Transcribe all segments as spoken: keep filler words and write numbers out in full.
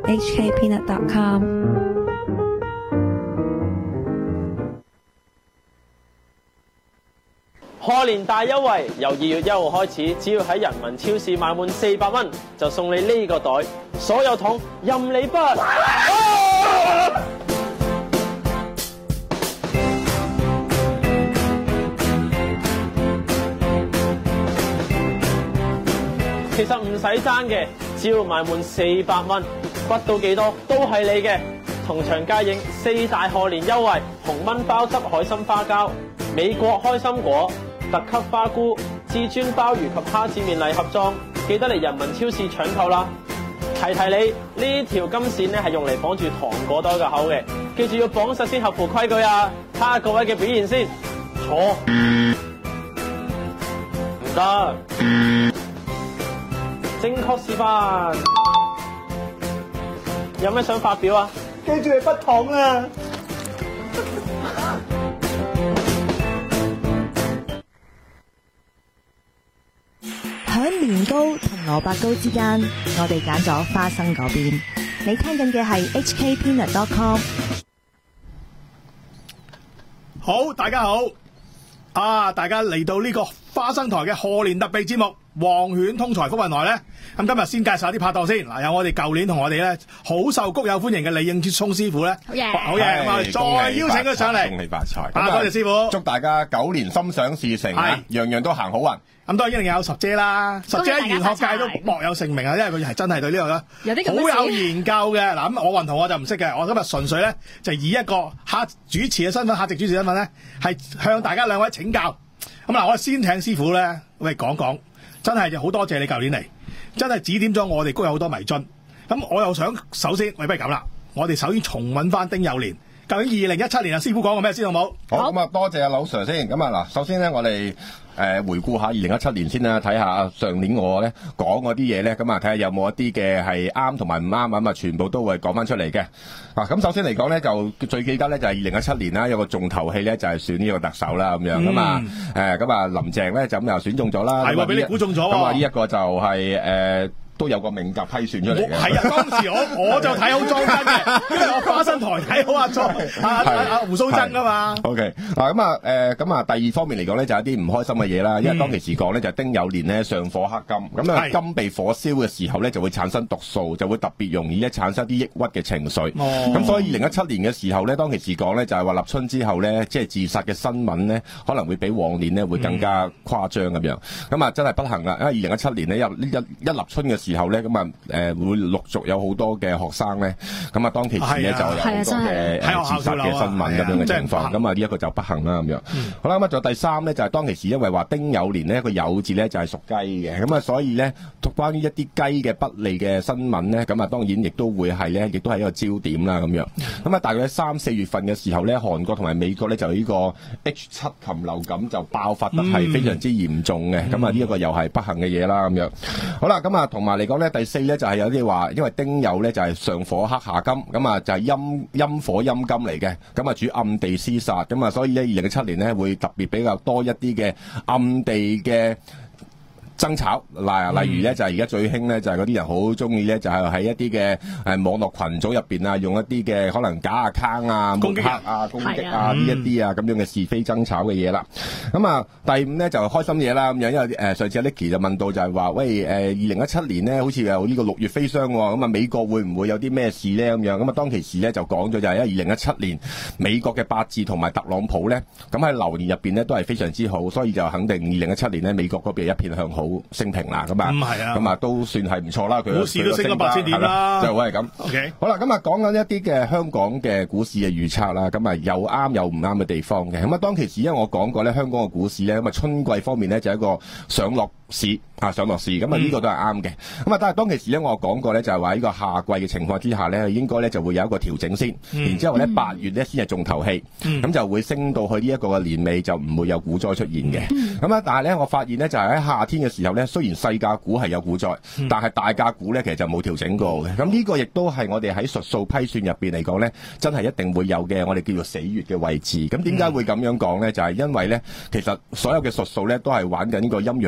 h k peanut dot com。 賀年大優惠，由二月一號開始，只要喺人民超市買滿四百蚊，就送你呢個袋，所有桶任你筆。啊！其實唔使爭嘅，只要買滿四百蚊，筆到幾多都係你嘅。同場加映四大賀年優惠：紅炆鮑汁海參花膠、美國開心果、特級花菇、至尊鮑魚及蝦子麵禮盒裝，記得嚟人民超市搶購啦！提提你，呢條金線咧係用嚟綁住糖果袋嘅口嘅，記住要綁實先合乎規矩啊！睇下各位嘅表現先，坐唔得，正確示範，有咩想發表啊？ 記住係不糖啊！ 喺年糕同蘿蔔糕之間，我哋揀咗花生嗰邊。你聽緊嘅係 h k peanut dot com。 好，大家好啊！大家嚟到呢個花生台嘅賀年特備節目《黃犬通財福運來》咧，咁今日先介紹下啲拍檔先。嗱，有我哋舊年同我哋咧好受谷友歡迎嘅李應聰師傅咧，好嘢，好嘢，咁我哋再邀請佢上嚟， 恭喜發財！ 啊，多謝師傅， 祝大家九年心想事成，係樣樣都行好運。 咁當然一定有十姐啦，十姐喺玄學界都莫有盛名啊，因為佢係真係對呢個咧有啲咁好有研究嘅。嗱，咁我運同我就唔識嘅，我今日純粹咧就以一個客主持嘅身份，客席主持身份咧，係向大家兩位請教。咁嗱，我先請師傅咧，喂講講，真係就好多謝你舊年嚟，真係指點咗我哋谷有好多迷津。咁我又想首先，喂，不如咁啦，我哋首先重溫翻丁酉年，究竟二零一七年啊，師傅講過咩先好冇？ 好，咁啊，多謝阿柳 Sir 先。咁啊嗱，首先咧，我哋誒回顧下二零一七年先啦，睇下上年我咧講嗰啲嘢咧，咁啊睇下有冇一啲嘅係啱同埋唔啱，咁啊全部都會講翻出嚟嘅。啊，咁首先嚟講咧，就最記得咧就係二零一七年啦，有個重頭戲咧就係選呢個特首啦，咁樣咁啊誒，咁啊林鄭咧就咁又選中咗啦， 係喎，俾你估中咗喎。 咁啊呢一個就係誒。都有個命格批選出嚟嘅， 係啊！當時我我就睇好莊真嘅，因為我花生台睇好阿莊阿阿阿胡鬚曾啊嘛。 OK 嗱咁啊誒咁啊第二方面嚟講咧，就有啲唔開心嘅嘢啦，因為當其時講咧就丁酉年咧上火克金，咁啊金被火燒嘅時候咧就會產生毒素，就會特別容易咧產生啲抑鬱嘅情緒。咁所以二零一七年嘅時候咧，當其時講咧就係話立春之後咧，即係自殺嘅新聞咧，可能會比往年咧會更加誇張咁樣。咁啊真係不幸啦，因為二零一七年咧一一一立春嘅時候咧，咁啊誒會陸續有好多嘅學生咧，咁啊當其時咧就有好多嘅自殺嘅新聞咁樣嘅情況，咁啊呢一個就不幸啦咁樣。好啦，咁啊仲有第三咧就係當其時因為話丁酉年呢個酉字咧就係屬雞嘅，咁啊所以咧關於一啲雞嘅不利嘅新聞咧，咁啊當然亦都會係咧，亦都係一個焦點啦咁樣。咁啊大概喺三四月份嘅時候咧，韓國同埋美國咧就呢個 H 七 禽流感就爆發得係非常之嚴重嘅，咁啊呢一個又係不幸嘅嘢啦咁樣。好啦，咁啊同埋嚟講咧，第四咧就係有啲話，因為丁酉咧就係上火克下金，咁啊就係陰陰火陰金嚟嘅，咁啊主暗地廝殺，咁啊所以咧二零一七年咧會特別比較多一啲嘅暗地嘅爭吵，嗱，例如咧就係而家最興咧就係嗰啲人好中意咧就係喺一啲嘅誒網絡群組入邊啊，用一啲嘅可能假 account 啊、抹黑啊、攻擊啊呢一啲啊咁樣嘅是非爭吵嘅嘢啦。咁啊第五咧就開心嘢啦咁樣，因為誒上次阿 Nicky 就問到就係話，喂誒二零一七年咧好似有呢個六月飛霜喎，咁啊美國會唔會有啲咩事咧咁樣？咁啊當其時咧就講咗就係因為二零一七年美國嘅八字同埋特朗普咧，咁喺流年入邊咧都係非常之好，所以就肯定二零一七年咧美國嗰邊一片向好。升平啦，咁啊，咁啊都算係唔錯啦。佢股市都升咗八千點啦，就係咁。OK，好啦，咁啊講緊一啲嘅香港嘅股市嘅預測啦，咁啊有啱有唔啱嘅地方嘅。咁啊當其時因為我講過咧，香港嘅股市咧，咁啊春季方面咧就係一個上落市啊上落市，咁啊呢個都係啱嘅。咁啊但係當其時咧，我講過咧就係話呢個夏季嘅情況之下咧，應該咧就會有一個調整先，然之後咧八月咧先係重頭戲，咁就會升到去呢一個嘅年尾就唔會有股災出現嘅。咁啊但係咧我發現咧就係喺夏天嘅時候咧。雖然細價股係有股災，但係大價股咧其實就冇調整過嘅。咁呢個亦都係我哋喺術數批算入邊嚟講咧，真係一定會有嘅。我哋叫做死穴嘅位置。咁點解會咁樣講咧？就係因為咧，其實所有嘅術數咧都係玩緊呢個陰陽五行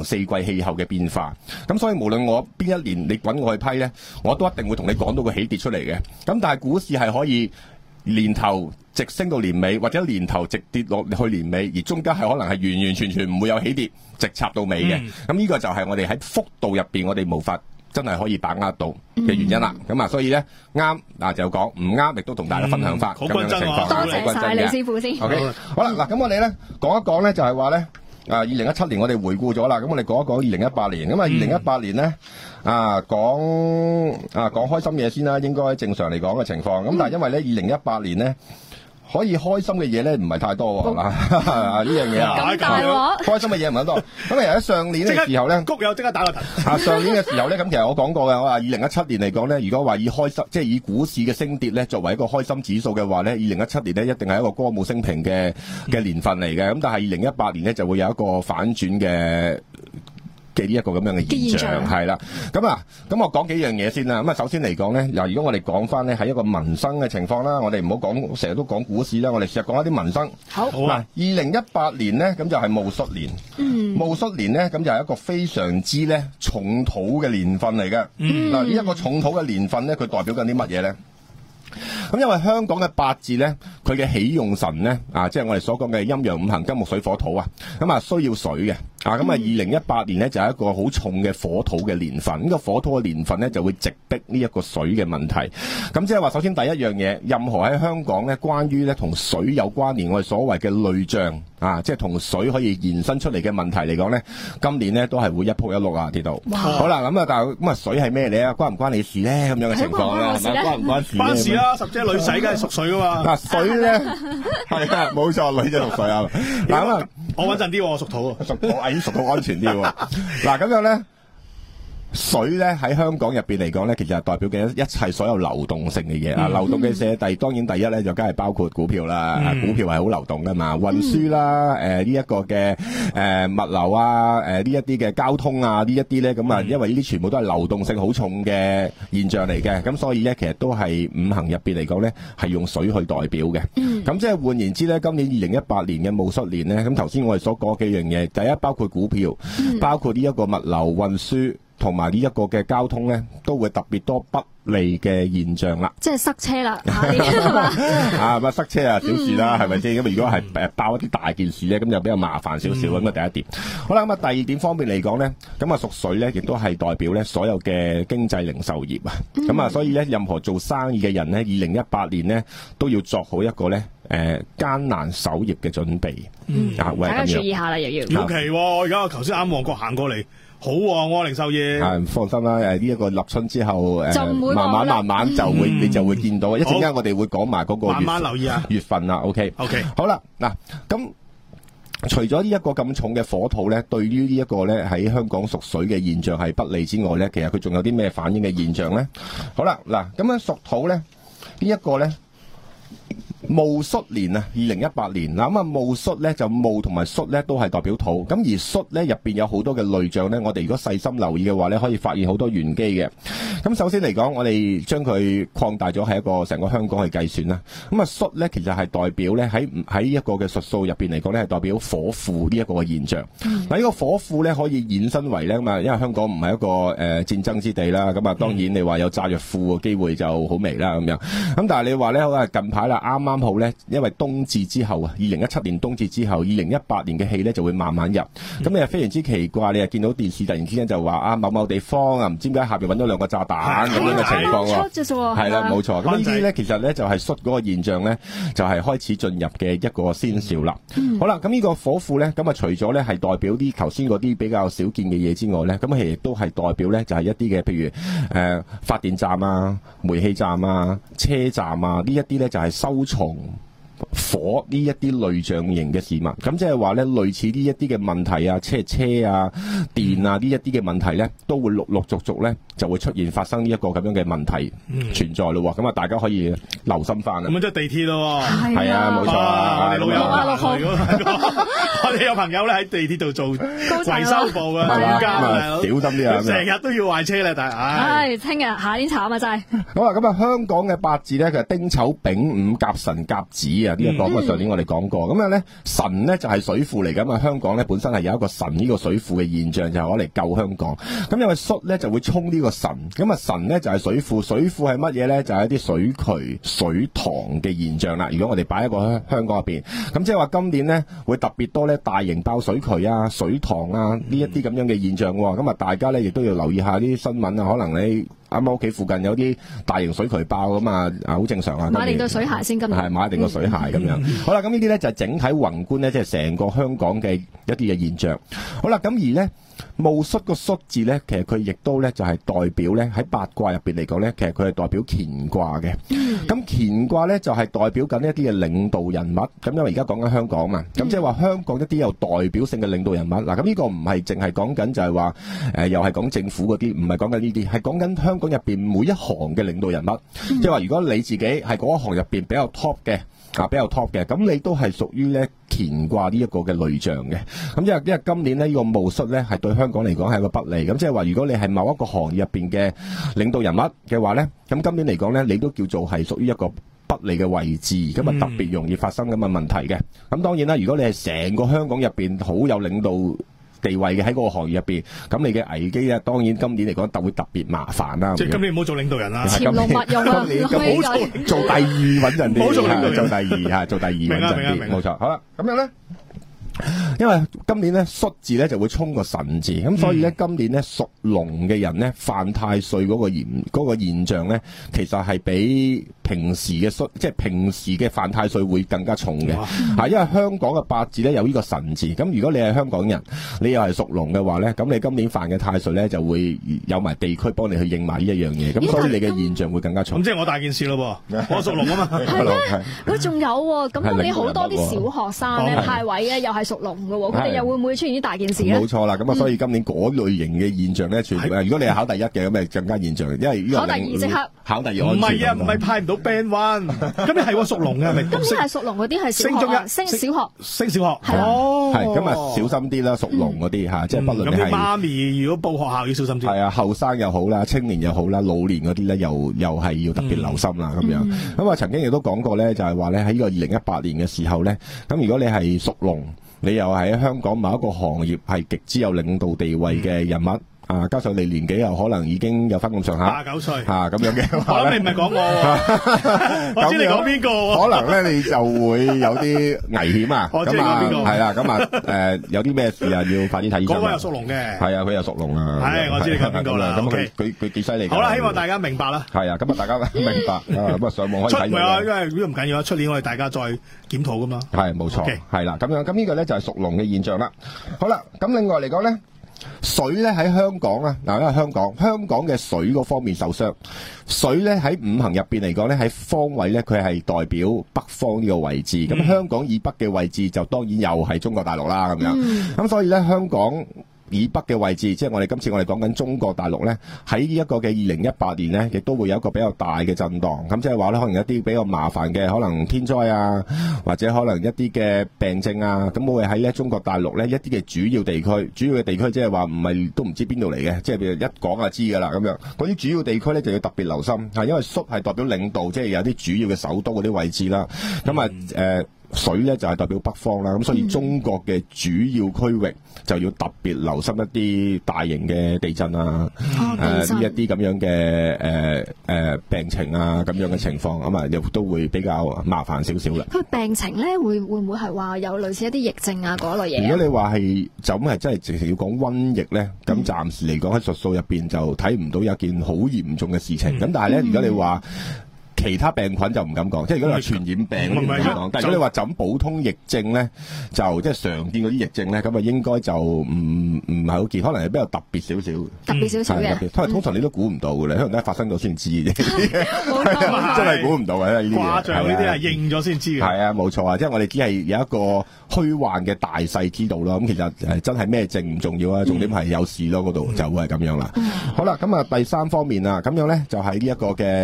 四季氣候嘅變化。咁所以無論我邊一年你揾我去批咧，我都一定會同你講到個起跌出嚟嘅。咁但係股市係可以年頭直升到年尾，或者年頭直跌落去年尾，而中間係可能係完完全全唔會有起跌，直插到尾嘅。咁呢、嗯、個就係我哋喺幅度入邊，我哋無法真係可以把握到嘅原因啦。咁、嗯、啊，所以咧啱嗱就講，唔啱亦都同大家分享翻咁、嗯、樣嘅情況。 多謝晒李師傅先。 OK， 好啦，嗱咁我哋咧講一講咧，就係話咧。啊！二零一七年我哋回顧咗啦，咁我哋講一講二零一八年。咁啊，二零一八年咧，啊講啊講開心嘢先啦，應該正常嚟講嘅情況。咁、嗯、但係因為咧，二零一八年咧。可以開心嘅嘢咧，唔係太多喎，嗱呢樣嘢啊， 咁大鑊， 開心嘅嘢唔係多。咁其實喺上年嘅時候咧， 谷友即刻打個頭。 啊，上年嘅時候咧，咁其實我講過嘅，我話二零一七年嚟講咧，如果話以開心，即係以股市嘅升跌咧，作為一個開心指數嘅話咧，二零一七年咧一定係一個歌舞升平嘅嘅年份嚟嘅。咁但係二零一八年咧就會有一個反轉嘅。嘅呢一個咁樣嘅現象係啦，咁啊，咁我講幾樣嘢先啦。咁啊，首先嚟講咧，嗱，如果我哋講翻咧喺一個民生嘅情況啦，我哋唔好講成日都講股市啦，我哋試下講一啲民生。好，嗱，二零一八年咧，咁就係戊戌年。嗯，戊戌年咧，咁就係一個非常之咧重土嘅年份嚟嘅。嗯，嗱，呢一個重土嘅年份咧，佢代表緊啲乜嘢咧？咁因為香港嘅八字咧，佢嘅喜用神咧，啊，即係我哋所講嘅陰陽五行金木水火土啊，咁啊需要水嘅。啊，咁啊，二零一八年咧就係一個好重嘅火土嘅年份，呢個火土嘅年份咧就會直逼呢一個水嘅問題。咁即係話，首先第一樣嘢，任何喺香港咧關於咧同水有關聯，我哋所謂嘅類象啊，即係同水可以延伸出嚟嘅問題嚟講咧，今年咧都係會一仆一碌啊跌到。好啦，咁啊，但係咁啊，水係咩嚟啊？關唔關你事咧？咁樣嘅情況咧，係咪關唔關事？ 關事啦，十姐女仔梗係屬水噶嘛。 嗱，水咧係啊，冇錯，女仔屬水啊。嗱咁啊， 我穩陣啲，我屬土啊， 屬土，哎，屬土安全啲。嗱，咁樣咧，水咧喺香港入邊嚟講咧，其實係代表嘅一切所有流動性嘅嘢啊。流動嘅嘢，第當然第一咧就梗係包括股票啦，嗯、股票係好流動噶嘛，運輸啦，誒呢一個嘅誒、呃、物流啊，誒呢一啲嘅交通啊，呢一啲咧咁啊，因為呢啲全部都係流動性好重嘅現象嚟嘅，咁所以咧其實都係五行入邊嚟講咧係用水去代表嘅。咁、嗯、即係換言之咧，今年二零一八年嘅戊戌年咧，咁頭先我哋所講幾樣嘢，第一包括股票，嗯、包括呢一個物流運輸。同埋呢一個嘅交通咧，都會特別多不利嘅現象啦。 即係塞車啦，係嘛？ 啊，咁塞車啊，小事啦，係咪先？咁如果係誒爆一啲大件事咧，咁就比較麻煩少少。咁啊、嗯，第一點。好啦，咁啊，第二點方面嚟講咧，咁啊屬水咧，亦都係代表咧所有嘅經濟零售業啊。咁啊、嗯，所以咧，任何做生意嘅人咧，二零一八年咧都要作好一個咧誒艱難守業嘅準備。嗯，啊，大家注意下啦，又要。 尤其喎，而家我頭先啱旺角行過嚟。好旺喎，零售業。係放心啦，誒呢一個立春之後，誒慢慢慢慢就會你就會見到。一陣間我哋會講埋嗰個月，慢慢留意啊，月份啦。OK OK，好啦，嗱咁除咗呢一個咁重嘅火土咧，對於呢一個咧喺香港屬水嘅現象係不利之外咧，其實佢仲有啲咩反應嘅現象咧？好啦，嗱咁樣屬土咧呢一個咧。戊戌年啊，二零一八年嗱咁啊，戊戌咧就戊同埋戌咧都係代表土，咁而戌咧入邊有好多嘅類象咧，我哋如果細心留意嘅話咧，可以發現好多玄機嘅。咁首先嚟講，我哋將佢擴大咗係一個成個香港去計算啦。咁啊，戌咧其實係代表咧喺喺一個嘅術數入邊嚟講咧，係代表火庫呢一個嘅現象。嗱、嗯，呢個火庫咧可以衍生為咧咁啊，因為香港唔係一個誒、呃、戰爭之地啦，咁啊當然你話有炸藥庫嘅機會就好微啦咁樣。咁但係你話咧，好啊近排啦，啱啱好咧，因為冬至之後啊，二零一七年冬至之後，二零一八年嘅氣咧就會慢慢入。咁、嗯、你係非常之奇怪，你又見到電視突然之間就話啊某某地方啊，唔知點解下邊揾到兩個炸彈咁樣嘅情況喎。係啦，冇錯。咁呢啲咧其實咧就係戌嗰個現象咧，就係、是、開始進入嘅一個先兆啦。嗯、好啦，咁呢個火庫咧，咁啊除咗咧係代表啲頭先嗰啲比較少見嘅嘢之外咧，咁其實都係代表咧就係一啲嘅譬如誒、呃、發電站啊、煤氣站啊、車站啊呢一啲咧就係收藏火呢一啲類象型嘅事物，咁即係話咧，類似呢一啲嘅問題啊，車車啊、電啊呢一啲嘅問題咧，都會陸陸續續咧就會出現發生呢一個咁樣嘅問題存在咯。咁啊，大家可以留心翻啊。 咁即係地鐵咯， 係啊，冇錯啊。 我哋老友，我哋有朋友咧喺地鐵度做維修部嘅，專家小心啲啊，成日都要壞車咧，但係唉，聽日夏天慘啊真係。 好啊，咁啊，香港嘅八字咧，佢係丁丑丙午甲辰甲子啊。 啊，呢、這、一個咁啊上年我哋講過。咁啊咧神咧就係、是、水庫嚟㗎嘛，香港咧本身係有一個神呢個水庫嘅現象，就係攞嚟救香港。咁因為戌咧就會沖呢個神，咁啊神咧就係、是、水庫，水庫係乜嘢咧？就係、是、一啲水渠、水塘嘅現象啦。如果我哋擺喺個香港入邊，咁即係話今年咧會特別多咧大型爆水渠啊、水塘啊呢一啲咁樣嘅現象喎。咁啊大家咧亦都要留意下啲新聞啊，可能你啱啱屋企附近有啲大型水渠爆咁啊，啊好正常啊。 買定對水鞋先，今日係買定個水鞋咁樣。好啦，咁呢啲咧就係整體宏觀咧，即係成個香港嘅一啲嘅現象。好啦，咁而咧戊戌個戌字咧，其實佢亦都咧就係代表咧喺八卦入邊嚟講咧，其實佢係代表乾卦嘅。咁乾卦咧就係代表緊一啲嘅領導人物。咁因為而家講緊香港嘛，咁即係話香港一啲有代表性嘅領導人物。嗱，咁呢個唔係淨係講緊就係話誒，又係講政府嗰啲，唔係講緊呢啲，係講緊香港入邊每一行嘅領導人物。即係話如果你自己係嗰一行入邊比較 top 嘅。啊，比較 top 嘅，咁你都係屬於咧乾卦呢一個嘅類象嘅。咁因為因為今年呢，呢個戊戌咧係對香港嚟講係一個不利。咁即係話如果你係某一個行業入邊嘅領導人物嘅話咧，咁今年嚟講咧，你都叫做係屬於一個不利嘅位置，咁啊特別容易發生咁嘅問題嘅。咁當然啦，如果你係成個香港入邊好有領導地位嘅喺嗰個行業入邊，咁你嘅危機咧，當然今年嚟講特會特別麻煩啦。 即係今年唔好做領導人啦， 潛龍勿用啊！ 今年唔好做做第二穩陣啲， 唔好做領導人， 做第二嚇，做第二穩陣啲，冇錯。好啦，咁樣咧。因為今年咧戌字咧就會沖個辰字，咁所以咧今年咧屬龍嘅人咧犯太歲嗰個現嗰個現象咧，其實係比平時嘅戌即係平時嘅犯太歲會更加重嘅。啊，因為香港嘅八字咧有呢個辰字，咁如果你係香港人，你又係屬龍嘅話咧，咁你今年犯嘅太歲咧就會有埋地區幫你去應埋呢一樣嘢，咁所以你嘅現象會更加重。 咁即係我大件事咯喎，我屬龍啊嘛。 係咩？佢仲有喎，咁今年好多啲小學生咧派位咧又係屬龍嘅喎，佢哋又會唔會出現啲大件事咧？ 冇錯啦，咁啊，所以今年嗰類型嘅現象咧，全部如果你係考第一嘅，咁咪更加現象，因為呢個考第二即刻考第二唔係啊，唔係派唔到 band one，咁你係喎屬龍嘅，係咪？ 今年係屬龍嗰啲係升中一，升小學， 升小學， 係哦， 係咁啊，小心啲啦，屬龍嗰啲嚇，即係不論你係咁啲媽咪如果報學校要小心啲， 係啊，後生又好啦，青年又好啦，老年嗰啲咧又又係要特別留心啦，咁樣。咁啊，曾經亦都講過咧，就係話咧喺呢個二零一八年嘅時候咧，咁如果你係屬龍，你又喺香港某一個行業係極之有領導地位嘅人物。啊，加上你年紀又可能已經有翻咁上下， 八九歲嚇咁樣嘅， 我諗你唔係講我，我知你講邊個？ 可能咧你就會有啲危險啊！ 我知你講邊個？ 係啦，咁啊誒有啲咩事啊？要快啲睇醫生。 嗰個又屬龍嘅， 係啊，佢又屬龍啊。 係，我知你講邊個啦。 咁佢佢佢幾犀利。 好啦，希望大家明白啦。 係啊，咁啊大家明白啊，咁啊上網可以睇。 出唔係啊，因為如果唔緊要啊，出年我哋大家再檢討噶嘛。 係冇錯，係啦，咁樣咁呢個咧就係屬龍嘅現象啦。好啦，咁另外嚟講咧。水咧喺香港啊，嗱，因為香港香港嘅水嗰方面受傷，水咧喺五行入邊嚟講咧喺方位咧佢係代表北方呢個位置，咁、嗯、香港以北嘅位置就當然又係中國大陸啦咁樣，咁、嗯、所以咧香港以北嘅位置，即係我哋今次我哋講緊中國大陸咧，喺呢一個嘅二零一八年咧，亦都會有一個比較大嘅震盪。咁即係話咧，可能一啲比較麻煩嘅，可能天災啊，或者可能一啲嘅病症啊，咁會喺咧中國大陸咧一啲嘅主要地區，主要嘅地區即係話唔係都唔知邊度嚟嘅，即係譬如一講就知㗎啦咁樣。嗰啲主要地區咧就要特別留心，係因為戌係代表領導，即係有啲主要嘅首都嗰啲位置啦。咁啊誒。水咧就係代表北方啦，咁所以中國嘅主要區域就要特別留心一啲大型嘅地震啊，誒呢一啲咁樣嘅誒誒病情啊咁樣嘅情況，咁啊又都會比較麻煩少少啦。 佢病情咧會會唔會係話有類似一啲疫症啊嗰類嘢？ 如果你話係就咁係真係直情要講瘟疫咧，咁暫時嚟講喺術數入邊就睇唔到有一件好嚴重嘅事情。咁、嗯、但係咧，如果你話其他病菌就唔敢講，即係如果你話傳染病唔敢講。但係如果你話就咁普通疫症咧，就即係常見嗰啲疫症咧，咁啊應該就唔唔係好見，可能係比較特別少少。 特別少少嘅， 因為通常你都估唔到嘅咧，可能都係發生咗先知嘅。真係估唔到嘅呢啲嘢。誇張呢啲係應咗先知嘅。係啊，冇錯啊，即係我哋只係有一個虛幻嘅大細知道咯。咁其實誒真係咩症唔重要啊，重點係有事咯，嗰度就會係咁樣啦。好啦，咁啊第三方面啊，咁樣咧就係呢一個嘅。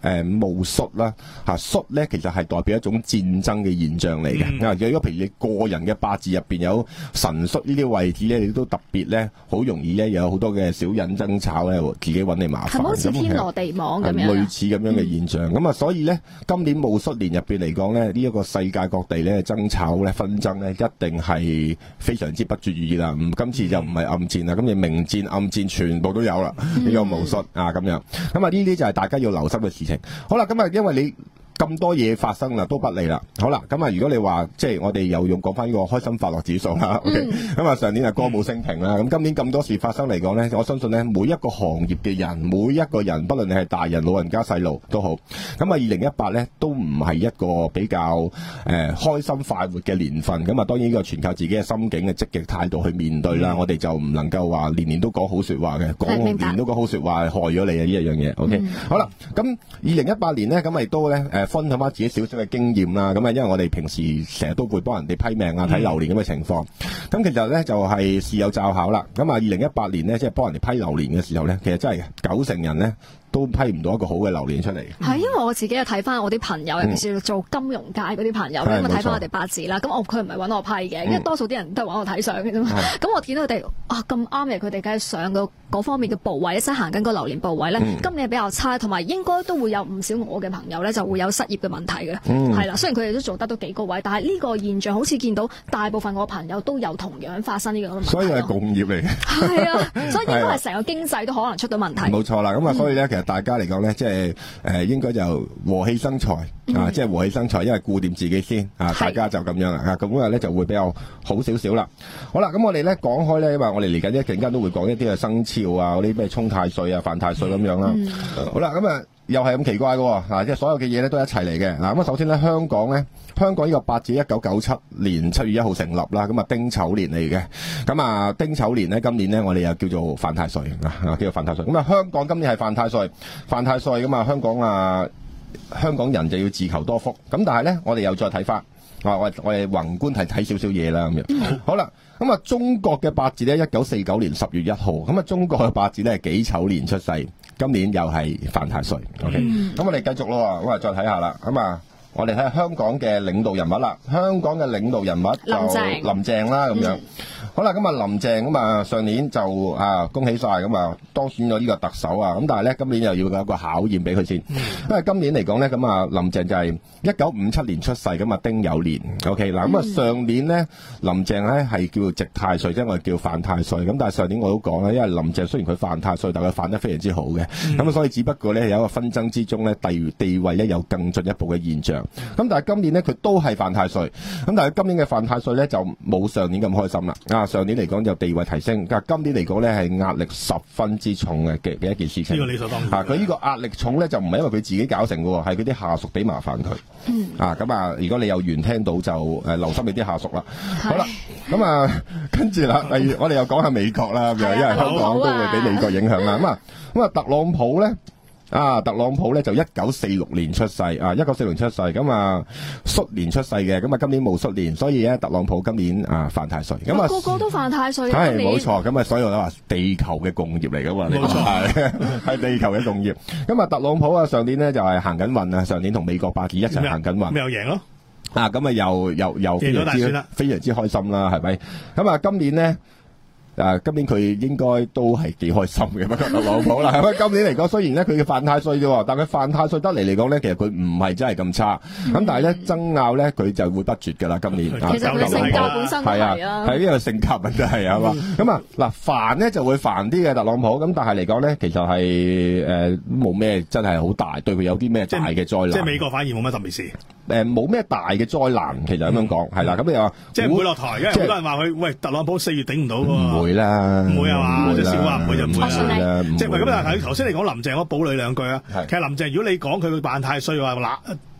誒戊戌啦嚇，戌咧其實係代表一種戰爭嘅現象嚟嘅。啊、嗯，如果譬如你個人嘅八字入邊有辰戌呢啲位置咧，你都特別咧好容易咧有好多嘅小人爭吵咧，自己揾你麻煩。 係咪好似天羅地網咁樣？ 類似咁樣嘅現象。咁、嗯、啊，所以咧今年戊戌年入邊嚟講咧，呢、這、一個世界各地咧爭吵咧紛爭咧，一定係非常之不絕於耳啦。唔，今次就唔係暗戰啦，今次明戰、暗戰全部都有啦。呢、嗯、個戊戌啊咁樣。咁啊，呢啲就係大家要留心嘅事情。好啦，咁啊，因為你咁多嘢發生啦，都不利啦。好啦，咁啊，如果你話即係我哋又用講翻呢個開心快樂指數啦。OK，咁啊，上年係歌舞升平啦。咁今年咁多事發生嚟講咧，我相信咧每一個行業嘅人，每一個人，不論你係大人、老人家、細路都好。咁啊，二零一八咧都唔係一個比較誒、呃、開心快活嘅年份。咁啊，當然呢個全靠自己嘅心境嘅積極態度去面對啦。嗯、我哋就唔能夠話年年都講好說話嘅，講年年都講好說話係害咗你啊！呢一樣嘢。OK，、嗯、好啦，咁二零一八年咧，咁亦都咧誒。分享翻自己少少嘅經驗啦，咁啊，因為我哋平時成日都會幫人哋批命啊、睇流年咁嘅情況，咁、嗯、其實咧就係、是、事有湊巧啦。咁啊，二零一八年咧，即係幫人哋批流年嘅時候咧，其實真係九成人咧都批唔到一個好嘅流年出嚟。係因為我自己又睇翻我啲朋友，尤其是做金融界嗰啲朋友，咁啊睇翻我哋八字啦。咁我佢唔係揾我批嘅，因為多數啲人都係揾我睇相嘅啫嘛。咁、嗯、我見到佢哋啊咁啱嘅，佢哋梗係上個嗰方面嘅部位，即係行緊個流年部位咧，嗯、今年比較差，同埋應該都會有唔少我嘅朋友咧就會有失業嘅問題嘅。係、嗯、啦，雖然佢哋都做得都幾高位，但係呢個現象好似見到大部分我朋友都有同樣發生呢個咁嘅問題。所以係共業嚟嘅。係啊，所以應該係成個經濟都可能出到問題。冇錯啦，咁啊，所以咧，其實大家嚟講咧，即係誒應該就和氣生財、嗯、啊，即係和氣生財，因為顧掂自己先啊，大家就咁樣啦啊，咁樣咧就會比較好少少啦。好啦，咁我哋咧講開咧，因為我哋嚟緊一陣間都會講一啲嘅生肖啊，嗰啲咩沖太歲啊、犯太歲咁樣啦。嗯、好啦，咁啊。又係咁奇怪嘅、哦，嗱、啊，即係所有嘅嘢咧都一齊嚟嘅。嗱，咁啊，首先咧，香港咧，香港呢個八字一九九七年七月一號成立啦，咁啊丁丑年嚟嘅。咁啊丁丑年咧，今年咧我哋又叫做犯太歲啊，叫做犯太歲。咁啊香港今年係犯太歲，犯太歲咁啊香港啊香港人就要自求多福。咁但係咧，我哋又再睇翻，啊我我哋宏觀係睇少少嘢啦咁樣。好啦，咁啊中國嘅八字咧，一九四九年十月一號，咁啊中國嘅八字咧係己丑年出世。今年又係犯太歲 ，OK，咁、嗯、我哋繼續咯，咁啊再睇下啦，咁啊我哋睇下香港嘅領導人物啦，香港嘅領導人物就林鄭，林鄭啦咁樣。嗯好啦，咁啊林鄭咁啊上年就啊恭喜晒咁啊當選咗呢個特首啊，咁但係咧今年又要有一個考驗俾佢先，嗯、因為今年嚟講咧咁啊林鄭就係一九五七年出世，咁啊丁酉年 ，OK 嗱，咁啊上年咧林鄭咧係叫做值太歲，即係我哋叫犯太歲，咁但係上年我都講啦，因為林鄭雖然佢犯太歲，但係佢犯得非常之好嘅，咁、嗯、啊所以只不過咧有一個紛爭之中咧地地位咧有更進一步嘅現象，咁但係今年咧佢都係犯太歲，咁但係今年嘅犯太歲咧就冇上年咁開心啦。啊，上年嚟講就地位提升，但係今年嚟講咧係壓力十分之重嘅嘅嘅一件事情。呢個理所當然。啊，佢呢個壓力重咧就唔係因為佢自己搞成嘅，係佢啲下屬俾麻煩佢。嗯。啊，咁啊，如果你有緣聽到就誒、呃、留心你啲下屬啦。好啦，咁啊跟住啦，例如我哋又講下美國啦，咁樣因為香港都會俾美國影響啦。咁啊咁啊特朗普咧。啊，特朗普咧就一九四六年出世，啊，一九四六年出世，咁啊戌年出世嘅，咁啊今年冇戌年，所以咧特朗普今年啊犯太歲，咁啊個個都犯太歲，係冇錯，咁啊所以我都話地球嘅共業嚟噶嘛，冇錯係係地球嘅共業，咁啊特朗普啊上年咧就係行緊運啊，上年同美國八字一齊行緊運，咪又贏咯，啊咁啊又又又非常之非常之開心啦，係咪？咁啊今年咧。啊，今年佢應該都係幾開心嘅，不過特朗普啦，係咪？今年嚟講，雖然咧佢嘅犯太歲啫，但佢犯太歲得嚟嚟講咧，其實佢唔係真係咁差。咁、嗯、但係咧爭拗咧，佢就會不絕噶啦。今年其實佢性格本身係啊，係呢個性格問題係嘛。咁啊嗱，煩咧就會煩啲嘅特朗普。咁但係嚟講咧，其實係誒冇咩真係好大，對佢有啲咩大嘅災難。即係美國反而冇乜特別事。誒冇咩大嘅災難，其實咁樣講係啦。咁你話即係唔會落台，因為好多人話佢喂特朗普四月頂唔到喎。唔會啦，唔會啊嘛，即係少話唔會就唔會啦。即係咁，但係頭先你講林鄭，我補你兩句啊。其實林鄭如果你講佢犯太歲嘅話，嗱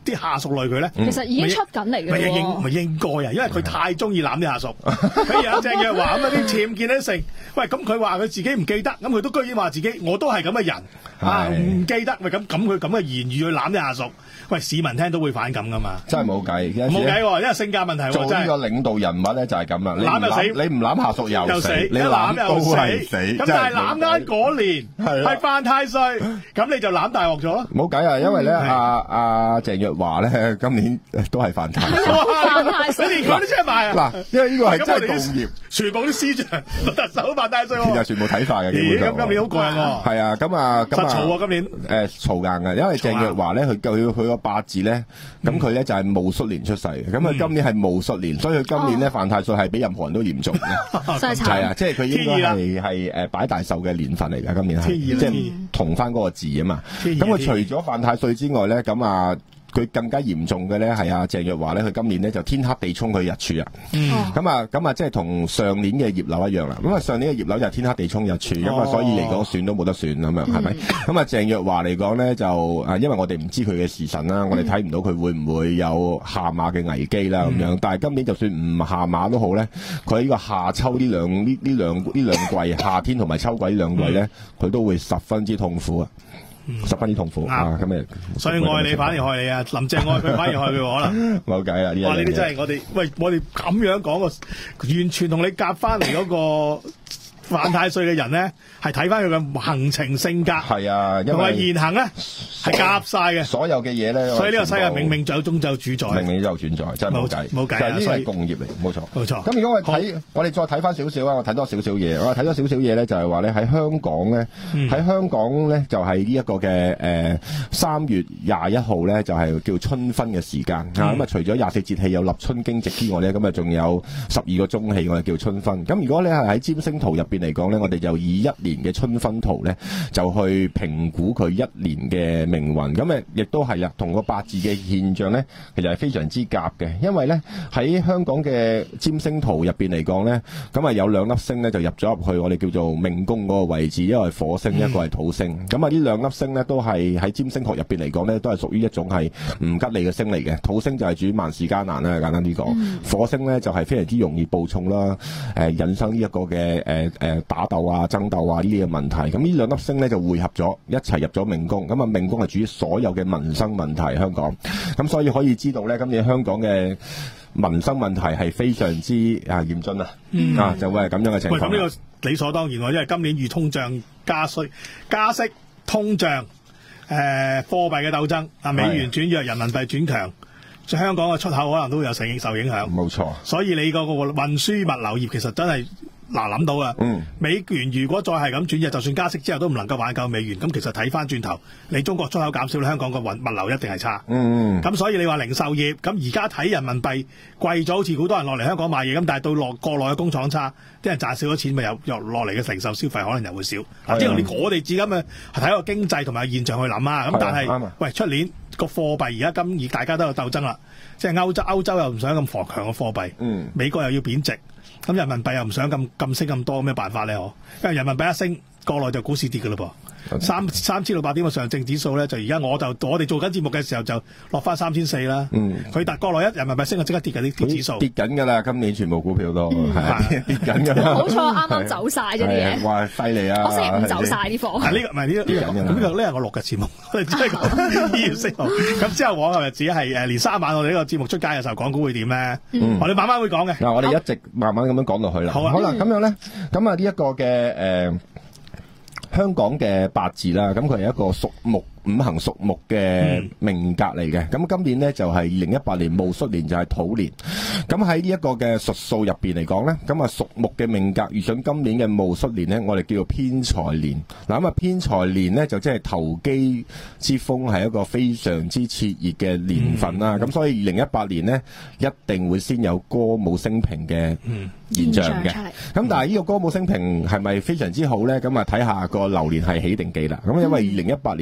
啲下屬累佢咧？ 其實已經出緊嚟嘅咪應咪應該啊，因為佢太中意攬啲下屬。譬如阿鄭若驊咁啲僭建啲成，喂咁佢話佢自己唔記得，咁佢都居然話自己我都係咁嘅人啊，唔記得，喂咁咁佢咁嘅言語去攬啲下屬，喂市民聽都會反感噶嘛。 真係冇計， 冇計喎，因為性格問題喎。 做呢個領導人物咧就係咁啦，你攬又死， 你唔攬下屬又死，你攬又死，咁但係攬啱嗰年係犯太歲，咁你就攬大鑊咗咯。 冇計啊，因為咧阿阿鄭若驊咧今年都係犯太歲。 犯太歲， 你連嗰啲出埋啊！ 嗱，因為呢個係真係共業， 全部啲司長、特首犯太歲喎。 其實全部睇法嘅。 咦？咁今年好過癮喎。 係啊，咁啊， 實嘈啊！今年誒嘈硬嘅，因為鄭若驊咧，佢佢佢個八字咧，咁佢咧就係戊戌年出世嘅，咁佢今年係戊戌年，所以佢今年咧犯太歲係比任何人都嚴重嘅。 真係慘。 係啊，即係佢應該係係誒擺大壽嘅年份嚟㗎，今年係即係同翻嗰個字啊嘛。咁佢除咗犯太歲之外咧，咁啊。佢更加嚴重嘅咧係阿鄭若驊咧，佢今年咧就天克地沖佢日柱啊，咁啊咁啊，即係同上年嘅葉劉一樣啦。咁啊上年嘅葉劉就係天克地沖日柱，咁啊所以嚟講選都冇得選咁樣，係咪？咁啊鄭若驊嚟講咧就啊，因為我哋唔知佢嘅時辰啦，我哋睇唔到佢會唔會有下馬嘅危機啦咁樣。但係今年就算唔下馬都好咧，佢喺呢個夏秋呢兩呢呢兩呢兩季，夏天同埋秋季呢兩季咧，佢都會十分之痛苦啊！十分之痛苦啊！咁誒， 所以愛你反而害你啊！林鄭愛佢反而害佢，可能冇計啊！呢哇！呢啲真係我哋喂，我哋咁樣講個，完全同你夾翻嚟嗰個犯太歲嘅人咧，係睇翻佢嘅行程性格， 係啊， 同埋言行咧係夾晒嘅。 所有嘅嘢咧， 所以呢個世界冥冥就中就主宰， 冥冥就存在，真係冇計， 冇計啊！ 呢個係共業嚟，冇錯， 冇錯。 咁如果我睇，我哋再睇翻少少啊，我睇多少少嘢，我睇多少少嘢咧，就係話咧喺香港咧，喺香港咧就係呢一個嘅誒三月廿一號咧，就係叫春分嘅時間啊。咁啊，除咗廿四節氣有立春驚蟄之外咧，咁啊仲有十二個中氣，我哋叫春分。咁如果你係喺占星圖入邊嚟講咧，我哋就以一年嘅春分圖咧，就去評估佢一年嘅命運。咁誒，亦都係啊，同個八字嘅現象咧，其實係非常之夾嘅。因為咧喺香港嘅占星圖入邊嚟講咧，咁啊有兩粒星咧就入咗入去我哋叫做命宮嗰個位置，一個係火星，一個係土星。咁啊呢兩粒星咧都係喺占星學入邊嚟講咧，都係屬於一種係唔吉利嘅星嚟嘅。土星就係主萬事艱難啦，簡單啲講。嗯、火星咧就係非常之容易暴衝啦，誒、呃、引生呢一個嘅誒誒打鬥啊、爭鬥啊呢啲嘅問題。咁呢兩粒星咧就匯合咗一齊入咗命宮。咁啊命宮係主於所有嘅民生問題，香港。咁所以可以知道咧，今年香港嘅民生問題係非常之啊嚴峻啊，嗯、啊就會係咁樣嘅情況。 咁呢個理所當然喎，因為今年遇通脹加稅、加息、通脹、誒、呃、貨幣嘅鬥爭，啊美元轉弱、人民幣轉強，香港嘅出口可能都會有受影受影響。冇錯，所以你個個運輸物流業其實真係。嗱諗到啊，嗯、美元如果再係咁轉弱，就算加息之後都唔能夠挽救美元。咁其實睇翻轉頭，你中國出口減少，香港個運物流一定係差。咁、嗯嗯、所以你話零售業，咁而家睇人民幣貴咗，好似好多人落嚟香港買嘢，咁但係到落國內嘅工廠差，啲人賺少咗錢，咪又又落嚟嘅承受消費可能又會少。嗱，即係我哋自己咁嘅睇個經濟同埋現象去諗啊。咁但係，喂，出年個貨幣而家今而大家都有鬥爭啦，即係歐洲歐洲又唔想咁強強嘅貨幣，嗯、美國又要貶值。咁人民幣又唔想咁咁升咁多，咩辦法咧？嗬，因為人民幣一升，國內就股市跌㗎嘞噃。三三千六百點嘅上證指數咧，就而家我就我哋做緊節目嘅時候就落翻三千四啦。嗯，佢但國內一人民幣升就即刻跌緊啲指數，跌緊㗎啦。今年全部股票都係跌緊㗎啦。好彩啱啱走晒咗啲嘢，哇犀利啊！我星期五走晒啲貨。係呢個唔係呢個呢個咁呢個呢係我錄嘅節目，我哋只係講二月四號。咁之後往後日子係誒年三晚我哋呢個節目出街嘅時候，港股會點咧？我哋慢慢會講嘅。嗱，我哋一直慢慢咁樣講落去啦。好啊，好啦，咁樣咧，咁啊呢一個嘅誒。香港嘅八字啦，咁佢係一個屬木五行屬木嘅命格嚟嘅。咁、嗯、今年呢，就係二零一八年戊戌年就係土年。咁喺呢一個嘅術數入邊嚟講呢，咁啊屬木嘅命格遇上今年嘅戊戌年呢，我哋叫做偏財年。嗱咁啊偏財年呢，就即係投機之風係一個非常之熾熱嘅年份啦。咁、嗯、所以二零一八年呢，一定會先有歌舞升平嘅現象嘅。咁、嗯、但係呢個歌舞升平係咪非常之好呢？咁啊睇下個流年係喜定忌啦。咁因為二零一八年呢係忌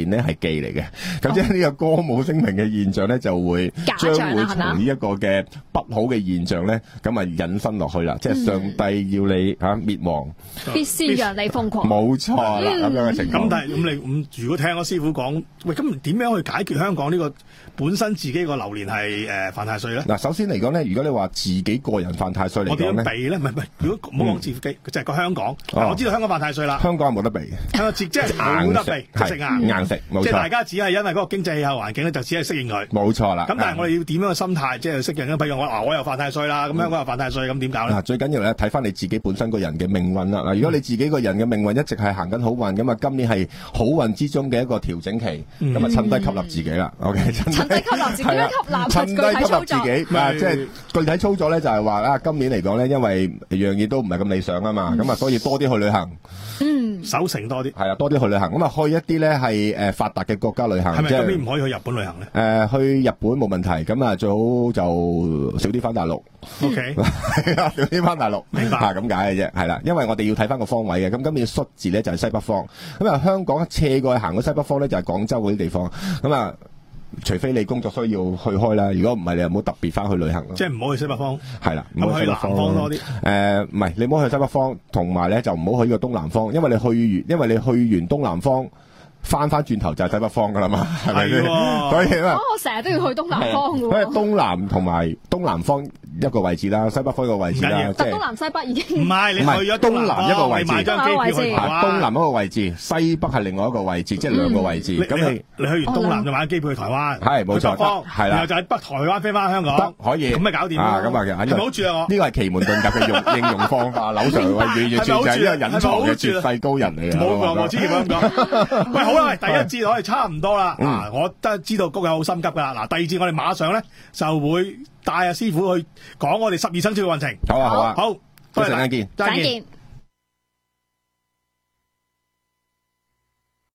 嚟嘅。咁即係呢個歌舞升平嘅現象咧，就會將會從呢一個嘅不好嘅現象咧，咁啊引申落去啦。即係上帝要你嚇滅亡， 必先讓你瘋狂。 冇錯啦，咁樣嘅情況。 咁但係咁你咁如果聽我師傅講，喂咁點樣去解決香港呢個本身自己個流年係誒犯太歲咧？ 嗱，首先嚟講咧，如果你話自己個人犯太歲嚟講咧， 我點樣避咧？唔係唔係，如果唔好講自己，就係個香港。我知道香港犯太歲啦， 香港係冇得避， 香港即係冇得避，即係硬硬食，冇錯。 即係大家只係因為嗰個經濟氣候環境咧，就只係適應佢。 冇錯啦。 咁但係我哋要點樣嘅心態，即係適應咧？譬如我話我又犯太歲啦，咁香港又犯太歲，咁點搞咧？ 嗱，最緊要咧睇翻你自己本身個人嘅命運啦。嗱，如果你自己個人嘅命運一直係行緊好運，咁啊今年係好運之中嘅一個調整期，咁啊趁低吸納自己啦。OK， 趁低吸納自己，吸納趁低吸納自己。啊，即係具體操作咧，就係話啊，今年嚟講咧，因為樣嘢都唔係咁理想啊嘛，咁啊，所以多啲去旅行。 嗯， 守成多啲， 係啊，多啲去旅行，咁啊去一啲咧係誒發達嘅國家旅行。 係咪今年唔可以去日本旅行咧？ 誒、呃，去日本冇問題，咁啊最好就少啲翻大陸。 O K， 係啊，少啲翻大陸。 明白啊，咁解嘅啫，係啦，因為我哋要睇翻個方位嘅。咁今年戌字咧就係西北方，咁啊香港斜過去行去西北方咧就係廣州嗰啲地方，咁啊。除非你工作需要去開啦，如果唔係你又唔好特別翻去旅行咯。 即係唔好去西北方， 係啦， 唔好去南方多啲。 誒，唔係你唔好去西北方，同埋咧就唔好去呢個東南方，因為你去完，因為你去完東南方。翻翻轉頭就係西北方噶啦嘛，係咪先？所以啊， 我成日都要去東南方嘅喎。 所以東南同埋東南方一個位置啦，西北方一個位置啦， 即係東南西北已經唔係你去咗東南一個位置， 買張機票去台灣。 東南一個位置，西北係另外一個位置，即係兩個位置。咁你你去完東南就買機票去台灣， 係冇錯，係啦， 然後就喺北台灣飛翻香港， 可以， 咁咪搞掂啊！咁啊， 唔好住啊！我呢個係奇門遁甲嘅用應用方法，柳 Sir 完完全就係呢個隱藏嘅絕世高人嚟嘅。 冇講，我千祈唔好咁講。喂，好啦，第一節我哋差唔多啦。嗱，我都知道谷友好心急噶啦。嗱，第二節我哋馬上咧就會帶阿師傅去講我哋十二生肖嘅運程。 好啊，好啊， 好， 多謝，陣間見， 再見。